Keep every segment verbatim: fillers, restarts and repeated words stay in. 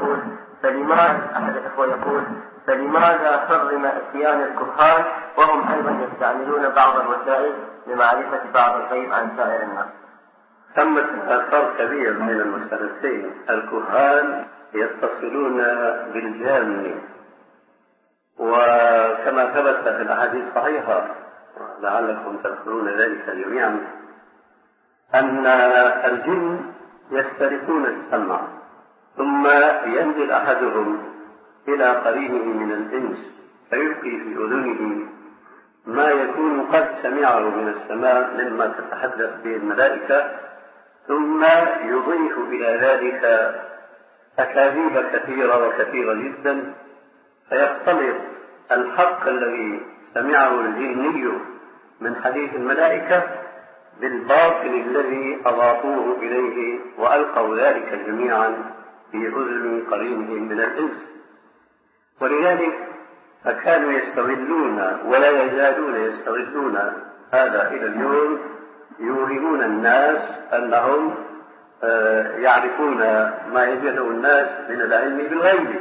يقول فلماذا أحد الأخوة يقول فلماذا حرم اتيان الكهان وهم أيضا يستعملون بعض الوسائل لمعرفة بعض الغيب عن سائر الناس؟ ثمة فرق كبير بين المسألتين. الكهان يتصلون بالجان، وكما ثبت في الأحاديث الصحيحة لعلكم تذكرون ذلك جميعا أن الجن يسترقون السمع، ثم ينزل أحدهم إلى قرينه من الإنس فيلقي في أذنه ما يكون قد سمعه من السماء مما تتحدث به الملائكة، ثم يضيف إلى ذلك أكاذيب كثيرة وكثيرة جدا، فيختلط الحق الذي سمعه الجني من حديث الملائكة بالباطل الذي أضافوه إليه وألقوا ذلك جميعا في أذن قرينه من الإنس. ولذلك فكانوا يستغلون ولا يزالون يستغلون هذا إلى اليوم، يوهمون الناس أنهم يعرفون ما يجهله الناس من العلم بالغيب.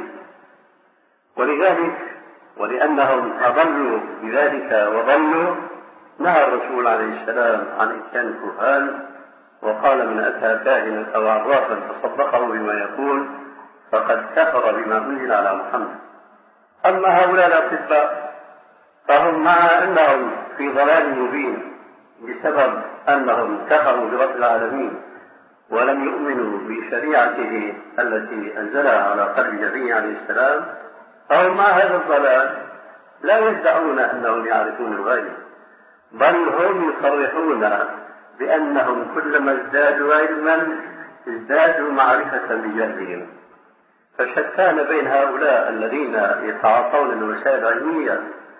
ولذلك ولأنهم أضلوا بذلك وضلوا نهى الرسول عليه السلام عن إتيان الكهان، وقال من أتى كاهنا أو عرافا فصدقه بما يقول فقد كفر بما أنزل على محمد. أما هؤلاء الأطباء فهم مع أنهم في ضلال مبين بسبب أنهم كفروا برب العالمين ولم يؤمنوا بشريعته التي أنزلها على قلب النبي عليه السلام، فهم مع هذا الضلال لا يدعون أنهم يعرفون الغيب، بل هم يصرحون بأنهم كلما ازدادوا علما ازدادوا معرفة بجهلهم. فشتان بين هؤلاء الذين يتعاطون الوسائل العلمية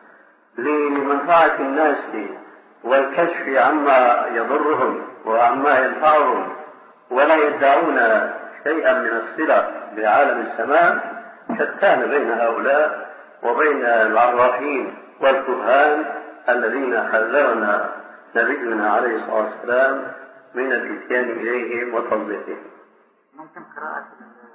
لمنفعة الناس والكشف عما يضرهم وعما ينفعهم، ولا يدعون شيئا من الصلة بعالم السماء، شتان بين هؤلاء وبين العرافين والكهان الذين حذرنا نبينا عليه الصلاة والسلام من الاتيان إليهم وتصديقهم. ممكن قراءة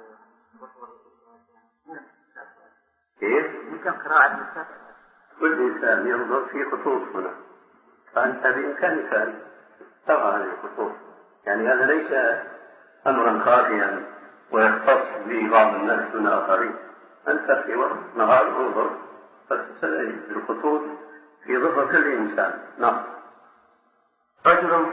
كيف؟ ممكن قراءة كل إنسان ينظر في خطوط هنا، فأنت بإمكانك ترى هذه الخطوط، يعني هذا ليس أمرا خافيا ويختص به بعض الناس دون آخرين. أنت في وقت نهار انظر فتجد الخطوط في ظهر كل إنسان. نعم.